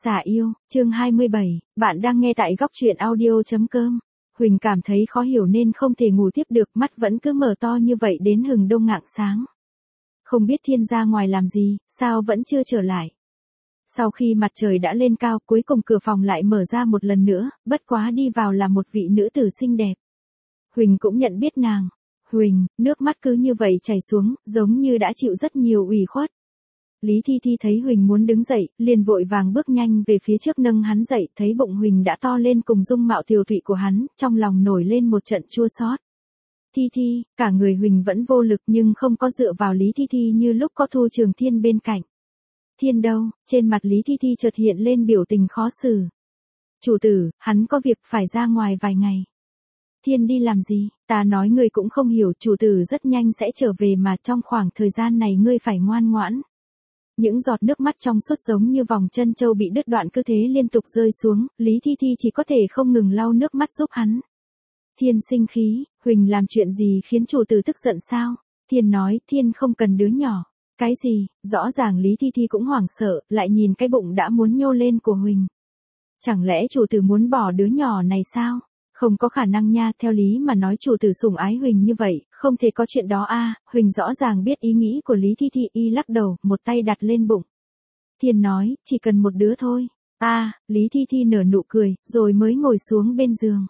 Xả yêu, chương 27, bạn đang nghe tại góc truyện audio.com. Huỳnh cảm thấy khó hiểu nên không thể ngủ tiếp được, mắt vẫn cứ mở to như vậy đến hừng đông ngạng sáng. Không biết Thiên ra ngoài làm gì, sao vẫn chưa trở lại. Sau khi mặt trời đã lên cao, cuối cùng cửa phòng lại mở ra một lần nữa, bất quá đi vào là một vị nữ tử xinh đẹp. Huỳnh cũng nhận biết nàng. Huỳnh, nước mắt cứ như vậy chảy xuống, giống như đã chịu rất nhiều ủy khuất. Lý Thi Thi thấy Huỳnh muốn đứng dậy, liền vội vàng bước nhanh về phía trước nâng hắn dậy, thấy bụng Huỳnh đã to lên cùng dung mạo tiều tụy của hắn, trong lòng nổi lên một trận chua xót. Thi Thi, cả người Huỳnh vẫn vô lực nhưng không có dựa vào Lý Thi Thi như lúc có Thu Trường Thiên bên cạnh. Thiên đâu? Trên mặt Lý Thi Thi chợt hiện lên biểu tình khó xử. Chủ tử, hắn có việc phải ra ngoài vài ngày. Thiên đi làm gì? Ta nói ngươi cũng không hiểu, chủ tử rất nhanh sẽ trở về mà trong khoảng thời gian này ngươi phải ngoan ngoãn. Những giọt nước mắt trong suốt giống như vòng chân châu bị đứt đoạn cứ thế liên tục rơi xuống, Lý Thi Thi chỉ có thể không ngừng lau nước mắt giúp hắn. Thiên sinh khí, Huỳnh làm chuyện gì khiến chủ tử tức giận sao? Thiên nói, Thiên không cần đứa nhỏ. Cái gì? Rõ ràng Lý Thi Thi cũng hoảng sợ, lại nhìn cái bụng đã muốn nhô lên của Huỳnh. Chẳng lẽ chủ tử muốn bỏ đứa nhỏ này sao? Không có khả năng nha, theo lý mà nói chủ tử sủng ái Huỳnh như vậy, không thể có chuyện đó a. Huỳnh rõ ràng biết ý nghĩ của Lý Thi Thi, y lắc đầu, một tay đặt lên bụng. Thiên nói, chỉ cần một đứa thôi. Lý Thi Thi nở nụ cười, rồi mới ngồi xuống bên giường.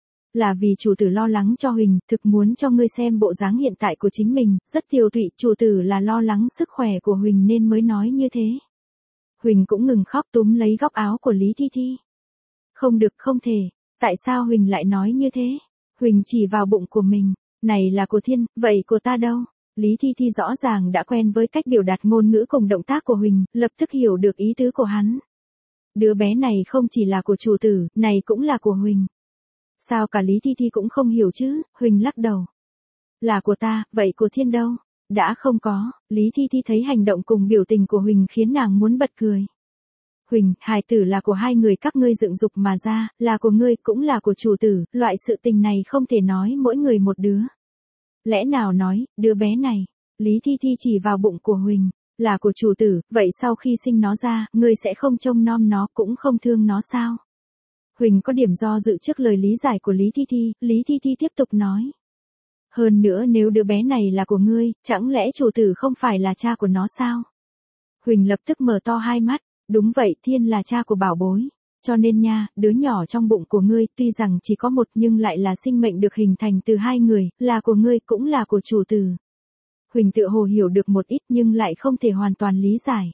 Là vì chủ tử lo lắng cho Huỳnh, thực muốn cho ngươi xem bộ dáng hiện tại của chính mình, rất tiều tụy, chủ tử là lo lắng sức khỏe của Huỳnh nên mới nói như thế. Huỳnh cũng ngừng khóc túm lấy góc áo của Lý Thi Thi. Không được, không thể. Tại sao Huỳnh lại nói như thế? Huỳnh chỉ vào bụng của mình. Này là của Thiên, vậy của ta đâu? Lý Thi Thi rõ ràng đã quen với cách biểu đạt ngôn ngữ cùng động tác của Huỳnh, lập tức hiểu được ý tứ của hắn. Đứa bé này không chỉ là của chủ tử, này cũng là của Huỳnh. Sao cả Lý Thi Thi cũng không hiểu chứ? Huỳnh lắc đầu. Là của ta, vậy của Thiên đâu? Đã không có. Lý Thi Thi thấy hành động cùng biểu tình của Huỳnh khiến nàng muốn bật cười. Huỳnh, hài tử là của hai người các ngươi dựng dục mà ra, là của ngươi cũng là của chủ tử, loại sự tình này không thể nói mỗi người một đứa. Lẽ nào nói, đứa bé này, Lý Thi Thi chỉ vào bụng của Huỳnh, là của chủ tử, vậy sau khi sinh nó ra, ngươi sẽ không trông nom nó cũng không thương nó sao? Huỳnh có điểm do dự trước lời lý giải của Lý Thi Thi tiếp tục nói. Hơn nữa nếu đứa bé này là của ngươi, chẳng lẽ chủ tử không phải là cha của nó sao? Huỳnh lập tức mở to hai mắt. Đúng vậy, Thiên là cha của bảo bối. Cho nên nha, đứa nhỏ trong bụng của ngươi tuy rằng chỉ có một nhưng lại là sinh mệnh được hình thành từ hai người, là của ngươi cũng là của chủ tử. Huỳnh tự hồ hiểu được một ít nhưng lại không thể hoàn toàn lý giải.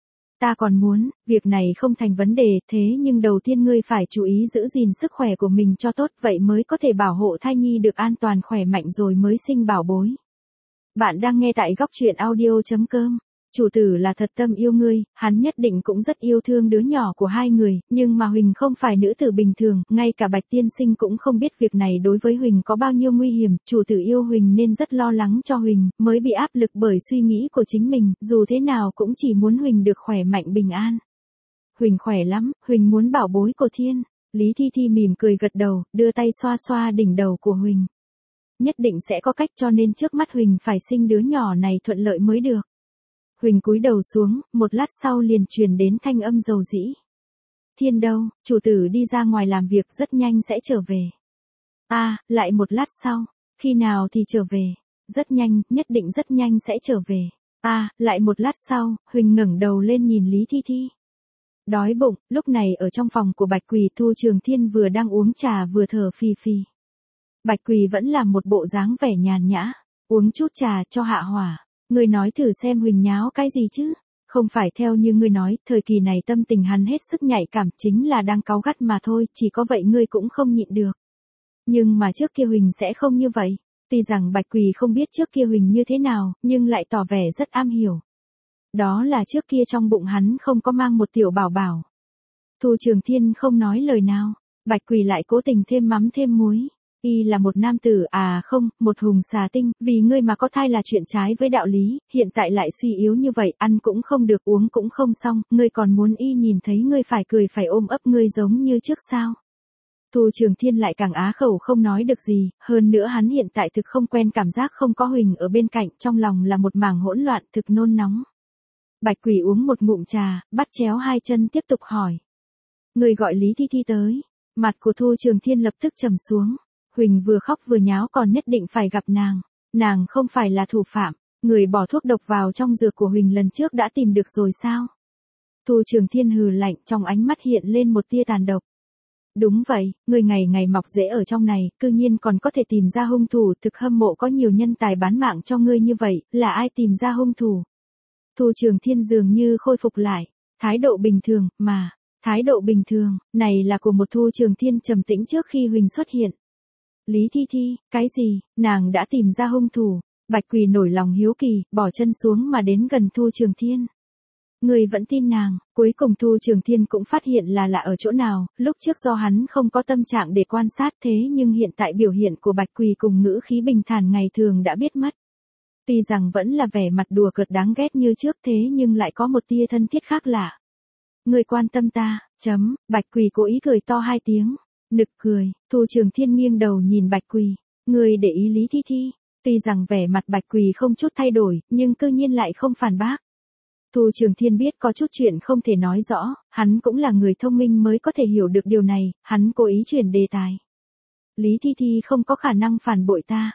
Ta còn muốn, việc này không thành vấn đề, thế nhưng đầu tiên ngươi phải chú ý giữ gìn sức khỏe của mình cho tốt, vậy mới có thể bảo hộ thai nhi được an toàn khỏe mạnh rồi mới sinh bảo bối. Bạn đang nghe tại góc truyện audio.com. Chủ tử là thật tâm yêu ngươi, hắn nhất định cũng rất yêu thương đứa nhỏ của hai người, nhưng mà Huỳnh không phải nữ tử bình thường, ngay cả Bạch Tiên Sinh cũng không biết việc này đối với Huỳnh có bao nhiêu nguy hiểm, chủ tử yêu Huỳnh nên rất lo lắng cho Huỳnh, mới bị áp lực bởi suy nghĩ của chính mình, dù thế nào cũng chỉ muốn Huỳnh được khỏe mạnh bình an. Huỳnh khỏe lắm, Huỳnh muốn bảo bối của Thiên. Lý Thi Thi mỉm cười gật đầu, đưa tay xoa xoa đỉnh đầu của Huỳnh. Nhất định sẽ có cách cho nên trước mắt Huỳnh phải sinh đứa nhỏ này thuận lợi mới được. Huỳnh cúi đầu xuống, một lát sau liền truyền đến thanh âm dầu dĩ. Thiên đâu? Chủ tử đi ra ngoài làm việc rất nhanh sẽ trở về. Lại một lát sau. Khi nào thì trở về? Rất nhanh, nhất định rất nhanh sẽ trở về. Lại một lát sau, Huỳnh ngẩng đầu lên nhìn Lý Thi Thi. Đói bụng, lúc này ở trong phòng của Bạch Quỳ Thu Trường Thiên vừa đang uống trà vừa thở phì phì. Bạch Quỳ vẫn làm một bộ dáng vẻ nhàn nhã, uống chút trà cho hạ hỏa. Ngươi nói thử xem Huỳnh nháo cái gì chứ? Không phải theo như ngươi nói, thời kỳ này tâm tình hắn hết sức nhạy cảm, chính là đang cáu gắt mà thôi, chỉ có vậy ngươi cũng không nhịn được. Nhưng mà trước kia Huỳnh sẽ không như vậy. Tuy rằng Bạch Quỳ không biết trước kia Huỳnh như thế nào, nhưng lại tỏ vẻ rất am hiểu. Đó là trước kia trong bụng hắn không có mang một tiểu bảo bảo. Thu Trường Thiên không nói lời nào, Bạch Quỳ lại cố tình thêm mắm thêm muối. Y là một nam tử, không, một hùng xà tinh, vì ngươi mà có thai là chuyện trái với đạo lý, hiện tại lại suy yếu như vậy, ăn cũng không được uống cũng không xong, ngươi còn muốn y nhìn thấy ngươi phải cười phải ôm ấp ngươi giống như trước sao? Thu Trường Thiên lại càng á khẩu không nói được gì, hơn nữa hắn hiện tại thực không quen cảm giác không có Huỳnh ở bên cạnh, trong lòng là một mảng hỗn loạn thực nôn nóng. Bạch Quỳ uống một ngụm trà, bắt chéo hai chân tiếp tục hỏi, Người gọi Lý Thi Thi tới. Mặt của Thu Trường Thiên lập tức trầm xuống. Huỳnh vừa khóc vừa nháo còn nhất định phải gặp nàng. Nàng không phải là thủ phạm. Người bỏ thuốc độc vào trong dược của Huỳnh lần trước đã tìm được rồi sao? Thu Trường Thiên hừ lạnh, trong ánh mắt hiện lên một tia tàn độc. Đúng vậy, người ngày ngày mọc rễ ở trong này, cư nhiên còn có thể tìm ra hung thủ, thực hâm mộ có nhiều nhân tài bán mạng cho ngươi như vậy, là ai tìm ra hung thủ? Thu Trường Thiên dường như khôi phục lại, thái độ bình thường, thái độ bình thường, này là của một Thu Trường Thiên trầm tĩnh trước khi Huỳnh xuất hiện. Lý Thi Thi, cái gì, nàng đã tìm ra hung thủ? Bạch Quỳ nổi lòng hiếu kỳ, bỏ chân xuống mà đến gần Thu Trường Thiên. Người vẫn tin nàng, cuối cùng Thu Trường Thiên cũng phát hiện là lạ ở chỗ nào, lúc trước do hắn không có tâm trạng để quan sát thế nhưng hiện tại biểu hiện của Bạch Quỳ cùng ngữ khí bình thản ngày thường đã biết mất. Tuy rằng vẫn là vẻ mặt đùa cợt đáng ghét như trước thế nhưng lại có một tia thân thiết khác lạ. Người quan tâm ta, Bạch Quỳ cố ý cười to 2 tiếng, nực cười, Thu Trường Thiên nghiêng đầu nhìn Bạch Quỳ, người để ý Lý Thi Thi. Tuy rằng vẻ mặt Bạch Quỳ không chút thay đổi, nhưng cư nhiên lại không phản bác. Thu Trường Thiên biết có chút chuyện không thể nói rõ, hắn cũng là người thông minh mới có thể hiểu được điều này, hắn cố ý chuyển đề tài. Lý Thi Thi không có khả năng phản bội ta.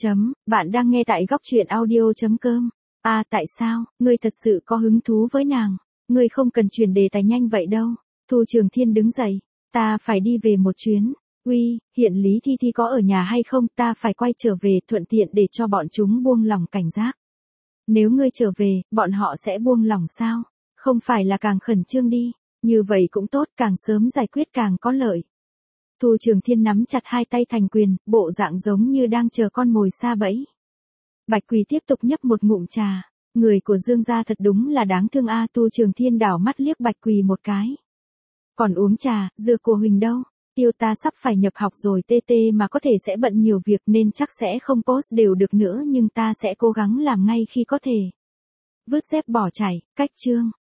Bạn đang nghe tại góc truyện audio.com. Tại sao, ngươi thật sự có hứng thú với nàng? Ngươi không cần chuyển đề tài nhanh vậy đâu. Thu Trường Thiên đứng dậy, ta phải đi về một chuyến. Uy, hiện Lý Thi Thi có ở nhà hay không, ta phải quay trở về thuận tiện để cho bọn chúng buông lỏng cảnh giác. Nếu ngươi trở về, bọn họ sẽ buông lỏng sao? Không phải là càng khẩn trương đi, như vậy cũng tốt, càng sớm giải quyết càng có lợi. Thu Trường Thiên nắm chặt 2 tay thành quyền, bộ dạng giống như đang chờ con mồi sa bẫy. Bạch Quỳ tiếp tục nhấp một ngụm trà, người của Dương gia thật đúng là đáng thương a. Thu Trường Thiên đảo mắt liếc Bạch Quỳ một cái. Còn uống trà, dược của Huỳnh đâu? Tiêu ta sắp phải nhập học rồi, TT mà có thể sẽ bận nhiều việc nên chắc sẽ không post đều được nữa nhưng ta sẽ cố gắng làm ngay khi có thể. Vứt dép bỏ chảy, cách chương.